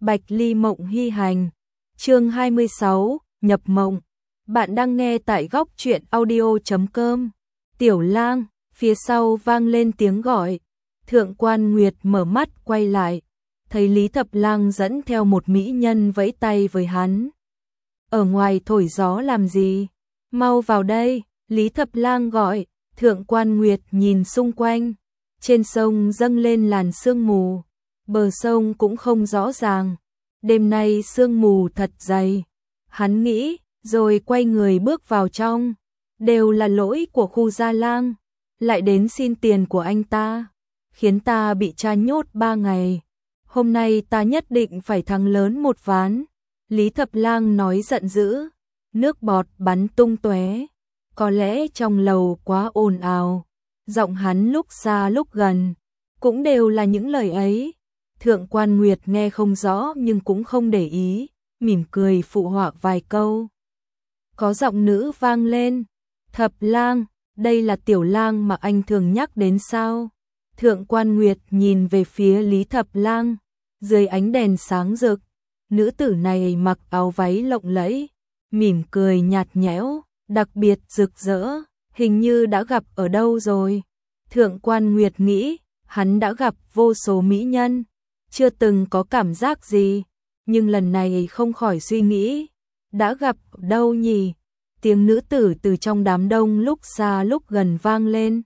Bạch Ly Mộng Hy Hành. Chương 26, nhập mộng. Bạn đang nghe tại góc truyện audio.com. Tiểu Lang, phía sau vang lên tiếng gọi. Thượng Quan Nguyệt mở mắt quay lại, thấy Lý Thập Lang dẫn theo một mỹ nhân vẫy tay với hắn. Ở ngoài thổi gió làm gì? Mau vào đây, Lý Thập Lang gọi. Thượng Quan Nguyệt nhìn xung quanh, trên sông dâng lên làn sương mù, bờ sông cũng không rõ ràng. Đêm nay sương mù thật dày. Hắn nghĩ, rồi quay người bước vào trong. Đều là lỗi của Khu Gia Lang, lại đến xin tiền của anh ta, khiến ta bị tra nhốt 3 ngày. Hôm nay ta nhất định phải thắng lớn một ván. Lý Thập Lang nói giận dữ, nước bọt bắn tung tóe. Có lẽ trong lầu quá ồn ào, giọng hắn lúc xa lúc gần, cũng đều là những lời ấy. Thượng Quan Nguyệt nghe không rõ nhưng cũng không để ý, mỉm cười phụ họa vài câu. Có giọng nữ vang lên, Thập Lang, đây là Tiểu Lang mà anh thường nhắc đến sao? Thượng Quan Nguyệt nhìn về phía Lý Thập Lang, dưới ánh đèn sáng rực, nữ tử này mặc áo váy lộng lẫy, mỉm cười nhạt nhẽo, đặc biệt rực rỡ, hình như đã gặp ở đâu rồi. Thượng Quan Nguyệt nghĩ, hắn đã gặp vô số mỹ nhân, chưa từng có cảm giác gì, nhưng lần này không khỏi suy nghĩ, đã gặp ở đâu nhỉ? Tiếng nữ tử từ trong đám đông lúc xa lúc gần vang lên.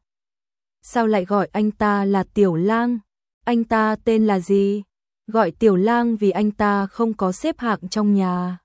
Sao lại gọi anh ta là Tiểu Lang? Anh ta tên là gì? Gọi Tiểu Lang vì anh ta không có xếp hạng trong nhà.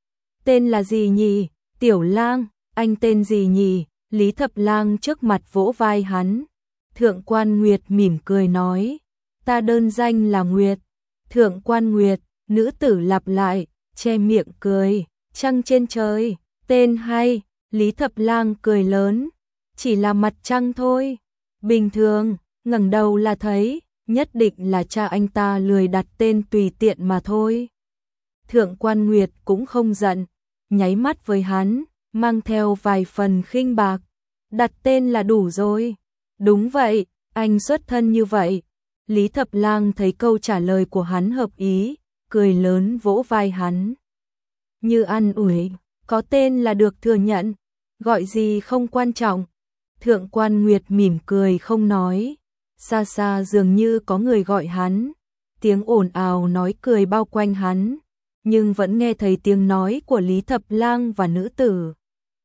Tên là gì nhỉ? Tiểu Lang, anh tên gì nhỉ? Lý Thập Lang trước mặt vỗ vai hắn. Thượng Quan Nguyệt mỉm cười nói, ta đơn danh là Nguyệt. Thượng Quan Nguyệt, nữ tử lặp lại, che miệng cười, trăng trên trời, tên hay. Lý Thập Lang cười lớn, chỉ là mặt trăng thôi, bình thường, ngẩng đầu là thấy, nhất định là cha anh ta lười đặt tên tùy tiện mà thôi. Thượng Quan Nguyệt cũng không giận, nháy mắt với hắn, mang theo vài phần khinh bạc, đặt tên là đủ rồi. Đúng vậy, anh xuất thân như vậy. Lý Thập Lang thấy câu trả lời của hắn hợp ý, cười lớn vỗ vai hắn. Như an ủi, có tên là được thừa nhận, gọi gì không quan trọng. Thượng Quan Nguyệt mỉm cười không nói, xa xa dường như có người gọi hắn, tiếng ồn ào nói cười bao quanh hắn, nhưng vẫn nghe thấy tiếng nói của Lý Thập Lang và nữ tử.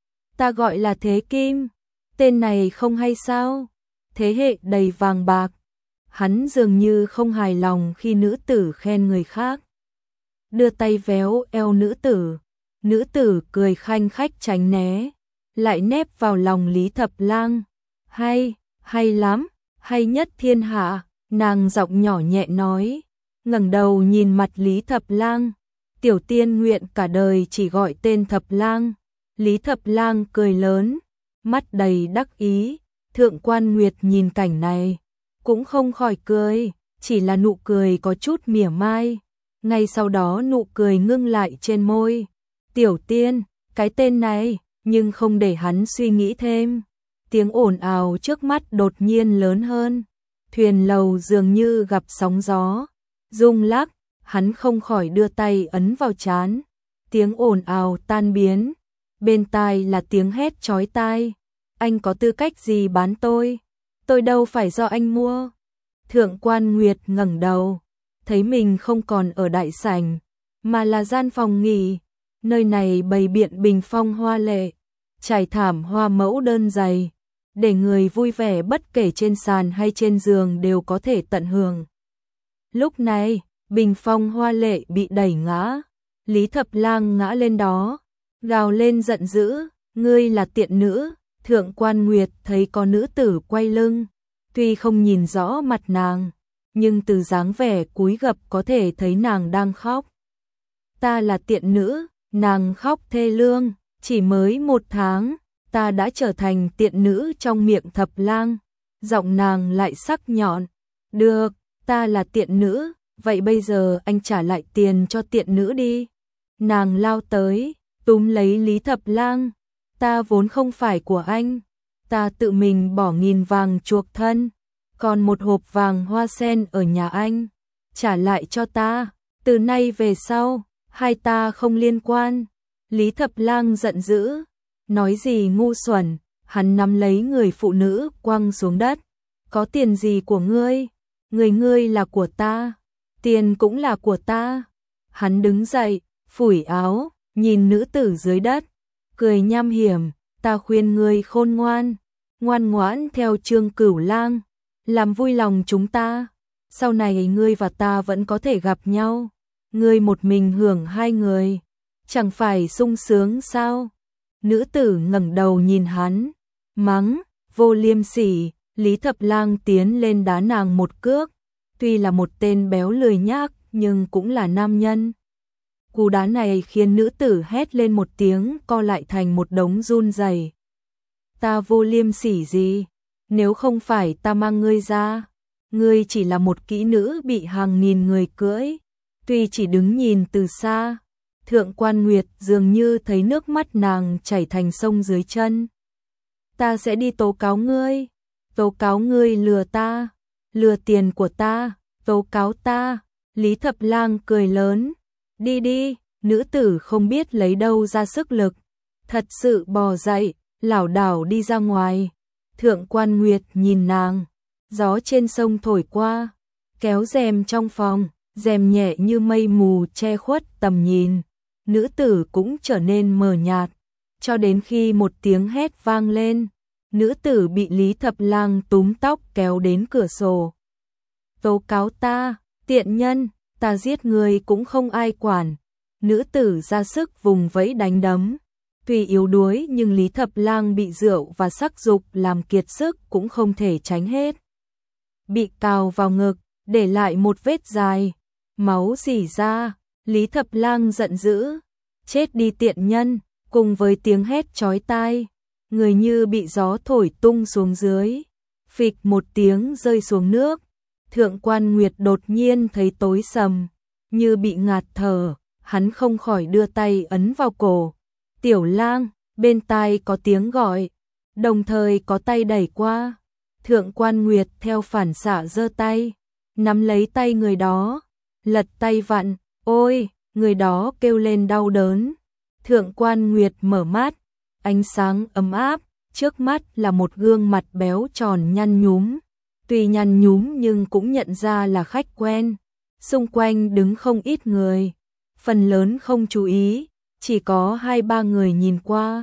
Ta gọi là Thế Kim, tên này không hay sao? Thế hệ đầy vàng bạc. Hắn dường như không hài lòng khi nữ tử khen người khác, đưa tay véo eo nữ tử cười khanh khách tránh né, lại nép vào lòng Lý Thập Lang. Hay lắm, hay nhất thiên hạ, nàng giọng nhỏ nhẹ nói, ngẩng đầu nhìn mặt Lý Thập Lang. Tiểu tiên nguyện cả đời chỉ gọi tên Thập Lang. Lý Thập Lang cười lớn, mắt đầy đắc ý. Thượng Quan Nguyệt nhìn cảnh này, cũng không khỏi cười, chỉ là nụ cười có chút mỉa mai. Ngay sau đó nụ cười ngưng lại trên môi. Tiểu tiên, cái tên này, nhưng không để hắn suy nghĩ thêm. Tiếng ồn ào trước mắt đột nhiên lớn hơn. Thuyền lầu dường như gặp sóng gió, rung lắc, hắn không khỏi đưa tay ấn vào trán. Tiếng ồn ào tan biến, bên tai là tiếng hét chói tai. Anh có tư cách gì bán tôi? Tôi đâu phải do anh mua. Thượng Quan Nguyệt ngẩng đầu, thấy mình không còn ở đại sảnh, mà là gian phòng nghỉ. Nơi này bày biện bình phong hoa lệ, trải thảm hoa mẫu đơn dày, để người vui vẻ bất kể trên sàn hay trên giường đều có thể tận hưởng. Lúc này, bình phong hoa lệ bị đẩy ngã, Lý Thập Lang ngã lên đó, gào lên giận dữ, ngươi là tiện nữ. Thượng Quan Nguyệt thấy có nữ tử quay lưng, tuy không nhìn rõ mặt nàng, nhưng từ dáng vẻ cúi gập có thể thấy nàng đang khóc. Ta là tiện nữ, nàng khóc thê lương, chỉ mới 1 tháng, ta đã trở thành tiện nữ trong miệng Thập Lang. Giọng nàng lại sắc nhọn, được, ta là tiện nữ, vậy bây giờ anh trả lại tiền cho tiện nữ đi. Nàng lao tới, túm lấy Lý Thập Lang. Ta vốn không phải của anh, ta tự mình bỏ 1000 vàng chuộc thân, còn 1 hộp vàng hoa sen ở nhà anh, trả lại cho ta. Từ nay về sau, hai ta không liên quan. Lý Thập Lang giận dữ, nói gì ngu xuẩn, hắn nắm lấy người phụ nữ quăng xuống đất. Có tiền gì của ngươi? Người ngươi là của ta, tiền cũng là của ta. Hắn đứng dậy, phủi áo, nhìn nữ tử dưới đất, cười nham hiểm, ta khuyên ngươi khôn ngoan, ngoan ngoãn theo Trương Cửu Lang, làm vui lòng chúng ta. Sau này ngươi và ta vẫn có thể gặp nhau, ngươi một mình hưởng hai người, chẳng phải sung sướng sao? Nữ tử ngẩng đầu nhìn hắn, mắng, vô liêm sỉ. Lý Thập Lang tiến lên đá nàng một cước, tuy là một tên béo lười nhác nhưng cũng là nam nhân. Cú đá này khiến nữ tử hét lên một tiếng, co lại thành một đống run rẩy. Ta vô liêm sỉ gì? Nếu không phải ta mang ngươi ra, ngươi chỉ là một kỹ nữ bị hàng nghìn người cưỡi. Tuy chỉ đứng nhìn từ xa, Thượng Quan Nguyệt dường như thấy nước mắt nàng chảy thành sông dưới chân. Ta sẽ đi tố cáo ngươi. Tố cáo ngươi lừa ta, lừa tiền của ta, tố cáo ta. Lý Thập Lang cười lớn, đi đi. Nữ tử không biết lấy đâu ra sức lực, thật sự bò dậy, lảo đảo đi ra ngoài. Thượng Quan Nguyệt nhìn nàng, gió trên sông thổi qua, kéo rèm trong phòng, rèm nhẹ như mây mù che khuất tầm nhìn. Nữ tử cũng trở nên mờ nhạt, cho đến khi một tiếng hét vang lên. Nữ tử bị Lý Thập Lang túm tóc kéo đến cửa sổ. Tố cáo ta, tiện nhân, ta giết người cũng không ai quản. Nữ tử ra sức vùng vẫy đánh đấm. Tuy yếu đuối nhưng Lý Thập Lang bị rượu và sắc dục làm kiệt sức cũng không thể tránh hết. Bị cào vào ngực, để lại một vết dài. Máu rỉ ra, Lý Thập Lang giận dữ. Chết đi tiện nhân, cùng với tiếng hét chói tai. Người như bị gió thổi tung xuống dưới, phịch một tiếng rơi xuống nước. Thượng Quan Nguyệt đột nhiên thấy tối sầm, như bị ngạt thở, hắn không khỏi đưa tay ấn vào cổ. Tiểu Lang, bên tai có tiếng gọi, đồng thời có tay đẩy qua. Thượng Quan Nguyệt theo phản xạ giơ tay, nắm lấy tay người đó, lật tay vặn, ôi, người đó kêu lên đau đớn. Thượng Quan Nguyệt mở mắt, ánh sáng ấm áp, trước mắt là một gương mặt béo tròn nhăn nhúm. Tuy nhăn nhúm nhưng cũng nhận ra là khách quen. Xung quanh đứng không ít người, phần lớn không chú ý, chỉ có 2-3 người nhìn qua.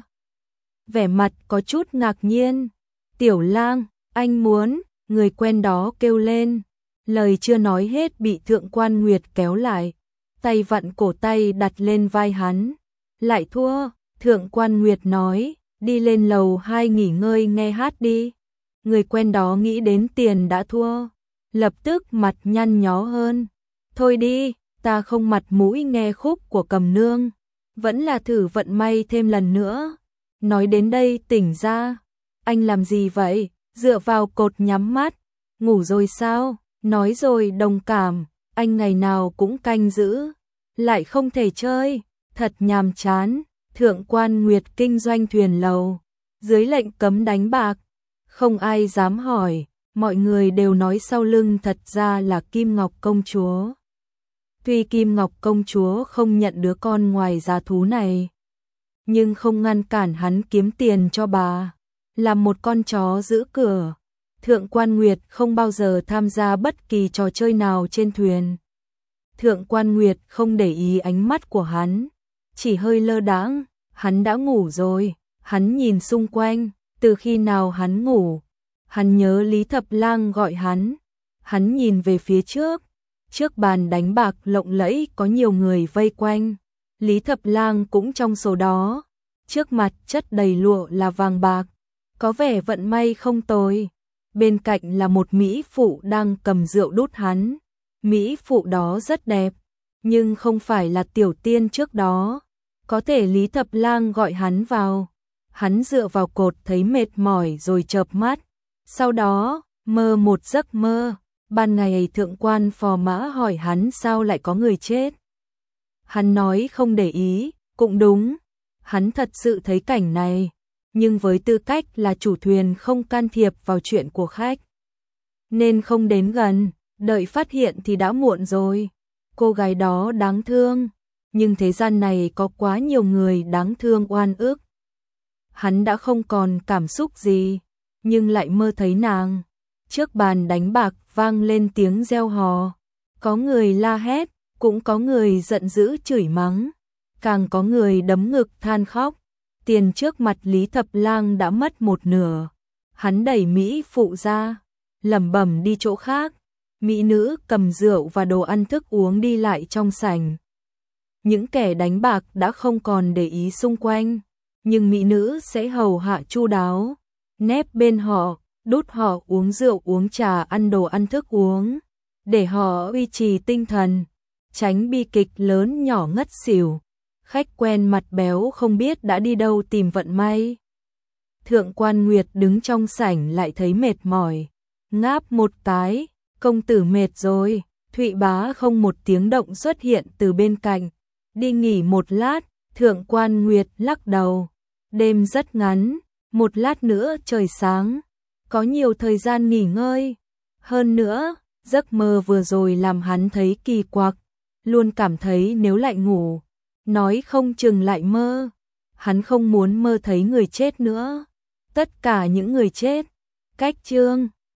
Vẻ mặt có chút ngạc nhiên. Tiểu Lang, anh muốn, người quen đó kêu lên. Lời chưa nói hết bị Thượng Quan Nguyệt kéo lại, tay vặn cổ tay đặt lên vai hắn. Lại thua. Thượng Quan Nguyệt nói, đi lên lầu 2 nghỉ ngơi nghe hát đi. Người quen đó nghĩ đến tiền đã thua, lập tức mặt nhăn nhó hơn. Thôi đi, ta không mặt mũi nghe khúc của Cầm Nương, vẫn là thử vận may thêm lần nữa. Nói đến đây tỉnh ra, anh làm gì vậy? Dựa vào cột nhắm mắt, ngủ rồi sao? Nói rồi đồng cảm, anh ngày nào cũng canh giữ, lại không thể chơi, thật nhàm chán. Thượng Quan Nguyệt kinh doanh thuyền lầu, dưới lệnh cấm đánh bạc, không ai dám hỏi, mọi người đều nói sau lưng thật ra là Kim Ngọc công chúa. Tuy Kim Ngọc công chúa không nhận đứa con ngoài giá thú này, nhưng không ngăn cản hắn kiếm tiền cho bà, làm một con chó giữ cửa. Thượng Quan Nguyệt không bao giờ tham gia bất kỳ trò chơi nào trên thuyền. Thượng Quan Nguyệt không để ý ánh mắt của hắn, chỉ hơi lơ đãng. Hắn đã ngủ rồi. Hắn nhìn xung quanh, từ khi nào hắn ngủ. Hắn nhớ Lý Thập Lang gọi hắn. Hắn nhìn về phía trước, trước bàn đánh bạc lộng lẫy có nhiều người vây quanh. Lý Thập Lang cũng trong số đó. Trước mặt chất đầy lụa là vàng bạc, có vẻ vận may không tồi. Bên cạnh là một mỹ phụ đang cầm rượu đút hắn. Mỹ phụ đó rất đẹp, nhưng không phải là tiểu tiên trước đó. Có thể Lý Thập Lang gọi hắn vào. Hắn dựa vào cột thấy mệt mỏi rồi chợp mắt. Sau đó, mơ một giấc mơ. Ban ngày Thượng Quan Phò Mã hỏi hắn sao lại có người chết. Hắn nói không để ý, cũng đúng. Hắn thật sự thấy cảnh này, nhưng với tư cách là chủ thuyền không can thiệp vào chuyện của khách, nên không đến gần, đợi phát hiện thì đã muộn rồi. cô gái đó đáng thương, nhưng thế gian này có quá nhiều người đáng thương oan ức. Hắn đã không còn cảm xúc gì, nhưng lại mơ thấy nàng. Trước bàn đánh bạc vang lên tiếng reo hò, có người la hét, cũng có người giận dữ chửi mắng, càng có người đấm ngực than khóc. Tiền trước mặt Lý Thập Lang đã mất một nửa. Hắn đẩy mỹ phụ ra, lẩm bẩm đi chỗ khác. Mỹ nữ cầm rượu và đồ ăn thức uống đi lại trong sảnh. Những kẻ đánh bạc đã không còn để ý xung quanh, nhưng mỹ nữ sẽ hầu hạ chu đáo, nép bên họ, đút họ uống rượu uống trà ăn đồ ăn thức uống, để họ duy trì tinh thần, tránh bi kịch lớn nhỏ ngất xỉu. Khách quen mặt béo không biết đã đi đâu tìm vận may. Thượng quan Nguyệt đứng trong sảnh lại thấy mệt mỏi, ngáp một cái, công tử mệt rồi. Thụy Bá không một tiếng động xuất hiện từ bên cạnh, đi nghỉ một lát. Thượng quan Nguyệt lắc đầu, đêm rất ngắn, một lát nữa trời sáng, có nhiều thời gian nghỉ ngơi. Hơn nữa, giấc mơ vừa rồi làm hắn thấy kỳ quặc, luôn cảm thấy nếu lại ngủ, nói không chừng lại mơ. Hắn không muốn mơ thấy người chết nữa. Tất cả những người chết, cách chương